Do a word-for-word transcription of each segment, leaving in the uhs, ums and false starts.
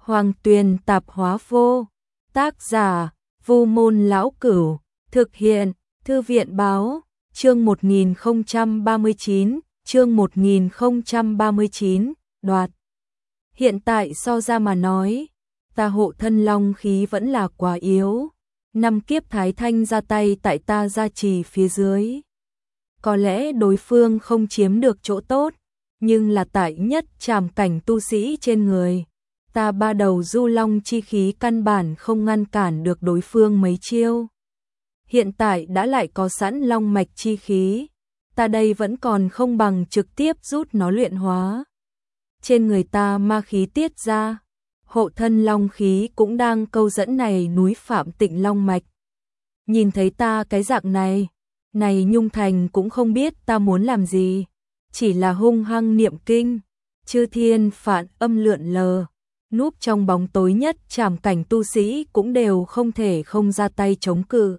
Hoàng Tuyền Tạp Hóa Vô. Tác giả: Vu Môn Lão Cửu. Thực hiện: Thư viện Báo. Chương một nghìn không trăm ba mươi chín, chương một nghìn không trăm ba mươi chín, đoạt. Hiện tại so ra mà nói, ta hộ thân long khí vẫn là quá yếu. Năm kiếp Thái Thanh ra tay tại ta gia trì phía dưới. Có lẽ đối phương không chiếm được chỗ tốt, nhưng là tại nhất trảm cảnh tu sĩ trên người. Ta ba đầu du long chi khí căn bản không ngăn cản được đối phương mấy chiêu. Hiện tại đã lại có sẵn long mạch chi khí, ta đây vẫn còn không bằng trực tiếp rút nó luyện hóa. Trên người ta ma khí tiết ra, hộ thân long khí cũng đang câu dẫn này núi Phạm Tịnh long mạch. Nhìn thấy ta cái dạng này, này Nhung Thành cũng không biết ta muốn làm gì, chỉ là hung hăng niệm kinh, chư thiên phản âm lượn lờ, núp trong bóng tối nhất trảm cảnh tu sĩ cũng đều không thể không ra tay chống cự.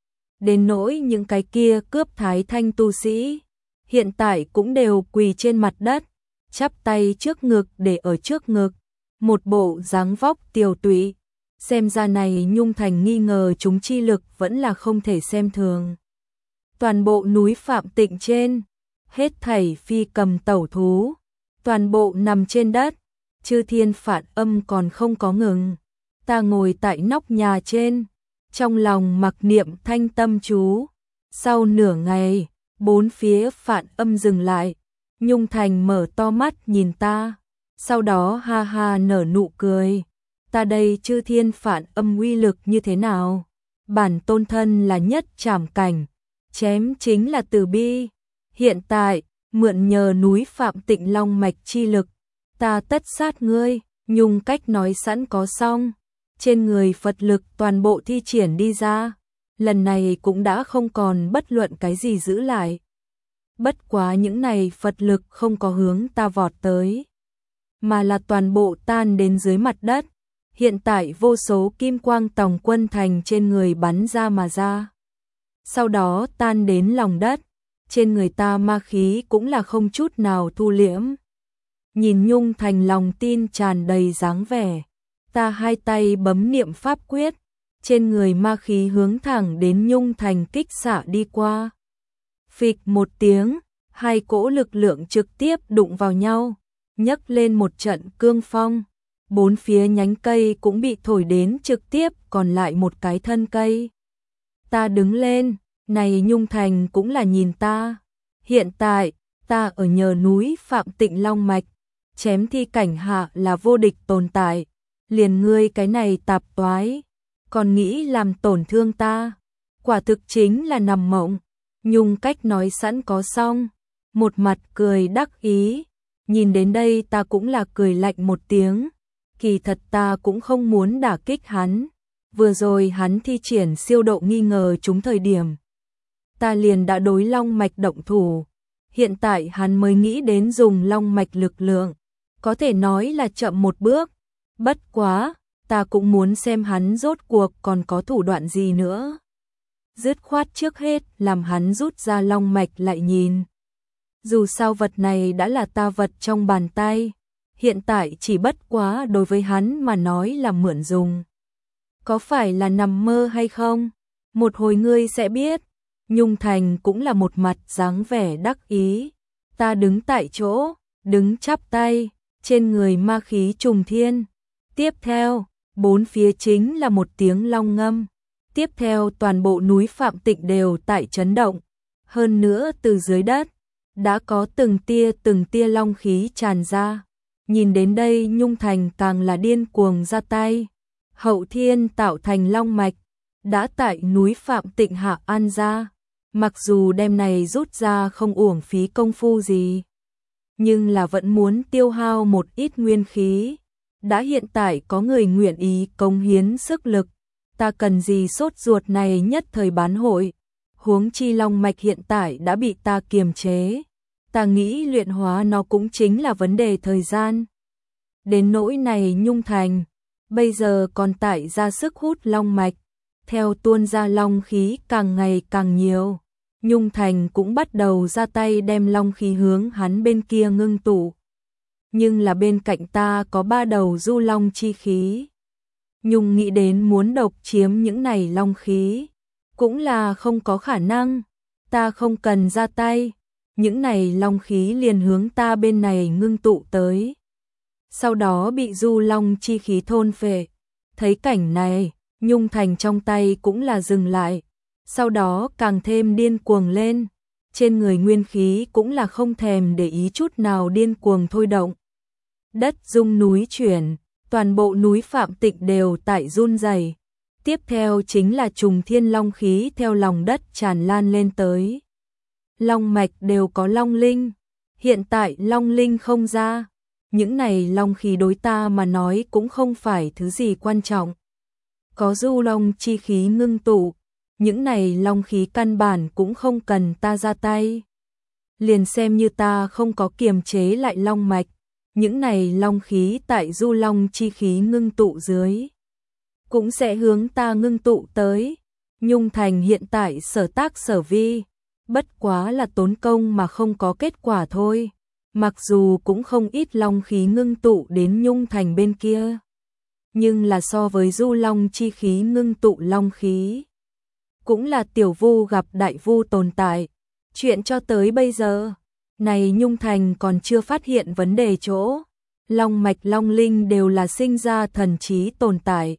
Đến nỗi những cái kia cướp Thái Thanh tu sĩ, hiện tại cũng đều quỳ trên mặt đất, chắp tay trước ngực để ở trước ngực, một bộ dáng vóc tiều tụy. Xem ra này Nhung Thành nghi ngờ chúng chi lực vẫn là không thể xem thường. Toàn bộ núi Phạm Tịnh trên, hết thảy phi cầm tẩu thú, toàn bộ nằm trên đất, chư thiên phản âm còn không có ngừng. Ta ngồi tại nóc nhà trên, trong lòng mặc niệm thanh tâm chú. Sau nửa ngày, bốn phía phản âm dừng lại, Nhung Thành mở to mắt nhìn ta, sau đó ha ha nở nụ cười. Ta đây chư thiên phản âm uy lực như thế nào? Bản tôn thân là nhất trảm cảnh, chém chính là từ bi. Hiện tại, mượn nhờ núi Phạm Tịnh long mạch chi lực, ta tất sát ngươi. Nhung cách nói sẵn có xong, trên người Phật lực toàn bộ thi triển đi ra, lần này cũng đã không còn bất luận cái gì giữ lại. Bất quá những này Phật lực không có hướng ta vọt tới, mà là toàn bộ tan đến dưới mặt đất. Hiện tại vô số kim quang tòng quân thành trên người bắn ra mà ra, sau đó tan đến lòng đất. Trên người ta ma khí cũng là không chút nào thu liễm. Nhìn Nhung Thành lòng tin tràn đầy dáng vẻ, ta hai tay bấm niệm pháp quyết, trên người ma khí hướng thẳng đến Nhung Thành kích xạ đi qua. Phịch một tiếng, hai cỗ lực lượng trực tiếp đụng vào nhau, nhấc lên một trận cương phong. Bốn phía nhánh cây cũng bị thổi đến trực tiếp còn lại một cái thân cây. Ta đứng lên, này Nhung Thành cũng là nhìn ta. Hiện tại, ta ở nhờ núi Phạm Tịnh long mạch, chém thi cảnh hạ là vô địch tồn tại. Liền ngươi cái này tạp toái, còn nghĩ làm tổn thương ta, quả thực chính là nằm mộng. Nhung cách nói sẵn có xong, một mặt cười đắc ý. Nhìn đến đây ta cũng là cười lạnh một tiếng. Kỳ thật ta cũng không muốn đả kích hắn. Vừa rồi hắn thi triển siêu độ nghi ngờ chúng thời điểm, ta liền đã đối long mạch động thủ. Hiện tại hắn mới nghĩ đến dùng long mạch lực lượng, có thể nói là chậm một bước. Bất quá, ta cũng muốn xem hắn rốt cuộc còn có thủ đoạn gì nữa. Dứt khoát trước hết làm hắn rút ra long mạch lại nhìn. Dù sao vật này đã là ta vật trong bàn tay, hiện tại chỉ bất quá đối với hắn mà nói là mượn dùng. Có phải là nằm mơ hay không? Một hồi ngươi sẽ biết. Nhung Thành cũng là một mặt dáng vẻ đắc ý. Ta đứng tại chỗ, đứng chắp tay, trên người ma khí trùng thiên. Tiếp theo, bốn phía chính là một tiếng long ngâm. Tiếp theo toàn bộ núi Phạm Tịnh đều tại chấn động. Hơn nữa từ dưới đất, đã có từng tia từng tia long khí tràn ra. Nhìn đến đây Nhung Thành càng là điên cuồng ra tay. Hậu thiên tạo thành long mạch, đã tại núi Phạm Tịnh hạ an ra. Mặc dù đêm này rút ra không uổng phí công phu gì, nhưng là vẫn muốn tiêu hao một ít nguyên khí. Đã hiện tại có người nguyện ý cống hiến sức lực, ta cần gì sốt ruột này nhất thời bán hội. Huống chi long mạch hiện tại đã bị ta kiềm chế, ta nghĩ luyện hóa nó cũng chính là vấn đề thời gian. Đến nỗi này Nhung Thành, bây giờ còn tại ra sức hút long mạch, theo tuôn ra long khí càng ngày càng nhiều. Nhung Thành cũng bắt đầu ra tay đem long khí hướng hắn bên kia ngưng tụ. nhưng là bên cạnh ta có ba đầu du long chi khí. Nhung nghĩ đến muốn độc chiếm những này long khí, cũng là không có khả năng, ta không cần ra tay, những này long khí liền hướng ta bên này ngưng tụ tới. Sau đó bị du long chi khí thôn phệ. Thấy cảnh này, Nhung Thành trong tay cũng là dừng lại, sau đó càng thêm điên cuồng lên, trên người nguyên khí cũng là không thèm để ý chút nào điên cuồng thôi động. Đất rung núi chuyển, toàn bộ núi Phạm Tịnh đều tại run rẩy. Tiếp theo chính là trùng thiên long khí theo lòng đất tràn lan lên tới. Long mạch đều có long linh, hiện tại long linh không ra, những này long khí đối ta mà nói cũng không phải thứ gì quan trọng. Có du long chi khí ngưng tụ, những này long khí căn bản cũng không cần ta ra tay. Liền xem như ta không có kiềm chế lại long mạch, những này long khí tại du long chi khí ngưng tụ dưới cũng sẽ hướng ta ngưng tụ tới. Nhung Thành hiện tại sở tác sở vi, bất quá là tốn công mà không có kết quả thôi. Mặc dù cũng không ít long khí ngưng tụ đến Nhung Thành bên kia, nhưng là so với du long chi khí ngưng tụ long khí, cũng là tiểu vu gặp đại vu tồn tại. Chuyện cho tới bây giờ, này Nhung Thành còn chưa phát hiện vấn đề chỗ, long mạch long linh đều là sinh ra thần trí tồn tại.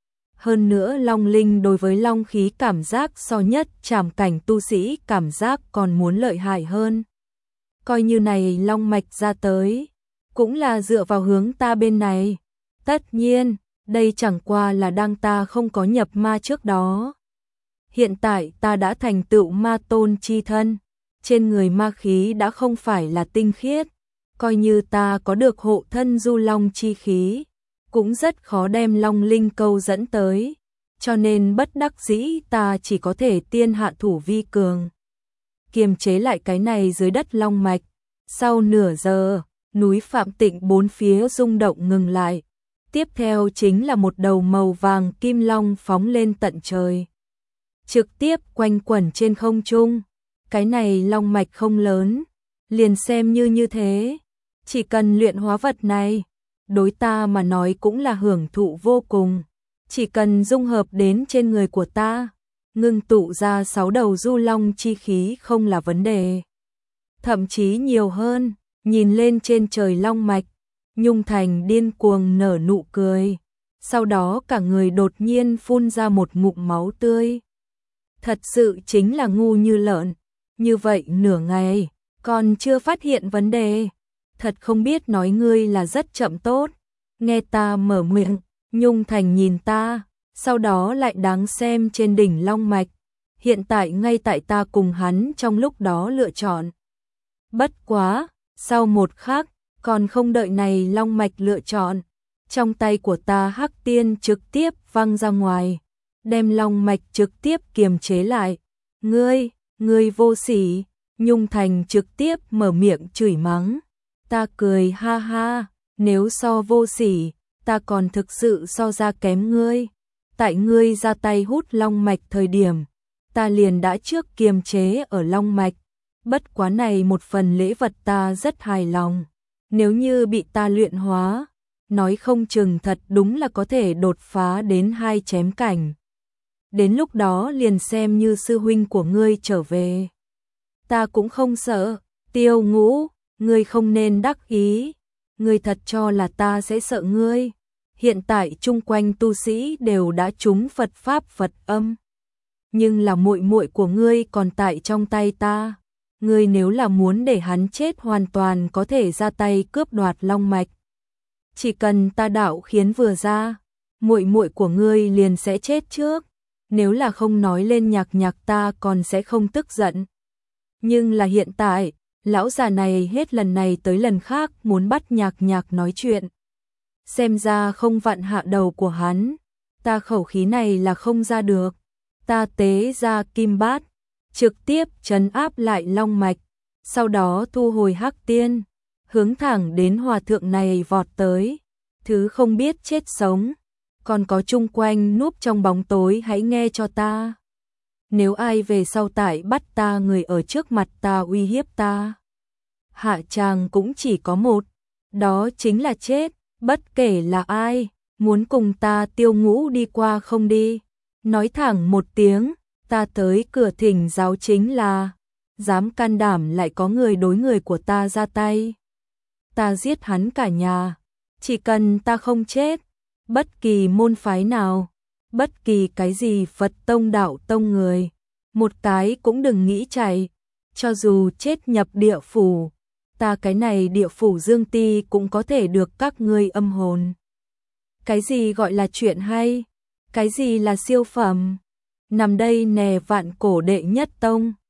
Hơn nữa long linh đối với long khí cảm giác so nhất trảm cảnh tu sĩ cảm giác còn muốn lợi hại hơn. Coi như này long mạch ra tới, cũng là dựa vào hướng ta bên này. Tất nhiên, đây chẳng qua là đang ta không có nhập ma trước đó. Hiện tại ta đã thành tựu ma tôn chi thân, trên người ma khí đã không phải là tinh khiết, coi như ta có được hộ thân du long chi khí, cũng rất khó đem long linh câu dẫn tới, cho nên bất đắc dĩ ta chỉ có thể tiên hạ thủ vi cường, kiềm chế lại cái này dưới đất long mạch. Sau nửa giờ, núi Phạm Tịnh bốn phía rung động ngừng lại, tiếp theo chính là một đầu màu vàng kim long phóng lên tận trời, trực tiếp quanh quẩn trên không trung. Cái này long mạch không lớn, liền xem như như thế, chỉ cần luyện hóa vật này, đối ta mà nói cũng là hưởng thụ vô cùng. Chỉ cần dung hợp đến trên người của ta, ngưng tụ ra sáu đầu du long chi khí không là vấn đề. Thậm chí nhiều hơn, nhìn lên trên trời long mạch, Nhung Thành điên cuồng nở nụ cười, sau đó cả người đột nhiên phun ra một ngụm máu tươi. Thật sự chính là ngu như lợn, như vậy nửa ngày, còn chưa phát hiện vấn đề. Thật không biết nói ngươi là rất chậm tốt. Nghe ta mở miệng, Nhung Thành nhìn ta, sau đó lại đáng xem trên đỉnh long mạch. Hiện tại ngay tại ta cùng hắn trong lúc đó lựa chọn. Bất quá, sau một khắc, còn không đợi này long mạch lựa chọn, trong tay của ta hắc tiên trực tiếp văng ra ngoài, đem long mạch trực tiếp kiềm chế lại. Ngươi, ngươi vô sỉ. Nhung Thành trực tiếp mở miệng chửi mắng. Ta cười ha ha, nếu so vô sỉ, ta còn thực sự so ra kém ngươi. Tại ngươi ra tay hút long mạch thời điểm, ta liền đã trước kiềm chế ở long mạch. Bất quá này một phần lễ vật ta rất hài lòng. Nếu như bị ta luyện hóa, nói không chừng thật đúng là có thể đột phá đến hai chém cảnh. Đến lúc đó liền xem như sư huynh của ngươi trở về, ta cũng không sợ. Tiêu Ngũ, ngươi không nên đắc ý, ngươi thật cho là ta sẽ sợ ngươi. Hiện tại chung quanh tu sĩ đều đã trúng Phật pháp Phật âm, nhưng là muội muội của ngươi còn tại trong tay ta. Ngươi nếu là muốn để hắn chết hoàn toàn có thể ra tay cướp đoạt long mạch. Chỉ cần ta đạo khiến vừa ra, muội muội của ngươi liền sẽ chết trước. Nếu là không nói lên nhạc nhạc ta còn sẽ không tức giận. Nhưng là hiện tại, lão già này hết lần này tới lần khác muốn bắt nhạc nhạc nói chuyện. Xem ra không vặn hạ đầu của hắn, ta khẩu khí này là không ra được. Ta tế ra kim bát, trực tiếp trấn áp lại long mạch, sau đó thu hồi hắc tiên, hướng thẳng đến hòa thượng này vọt tới. Thứ không biết chết sống, còn có chung quanh núp trong bóng tối hãy nghe cho ta. Nếu ai về sau tại bắt ta người ở trước mặt ta uy hiếp ta, hạ tràng cũng chỉ có một. đó chính là chết, bất kể là ai, muốn cùng ta Tiêu Ngũ đi qua không đi. Nói thẳng một tiếng, ta tới cửa thỉnh giáo chính là, dám can đảm lại có người đối người của ta ra tay. Ta giết hắn cả nhà, chỉ cần ta không chết, bất kỳ môn phái nào, bất kỳ cái gì Phật tông đạo tông người, một cái cũng đừng nghĩ chạy, cho dù chết nhập địa phủ, ta cái này địa phủ Dương Ti cũng có thể được các ngươi âm hồn. Cái gì gọi là chuyện hay? Cái gì là siêu phẩm? Nằm đây nè vạn cổ đệ nhất tông.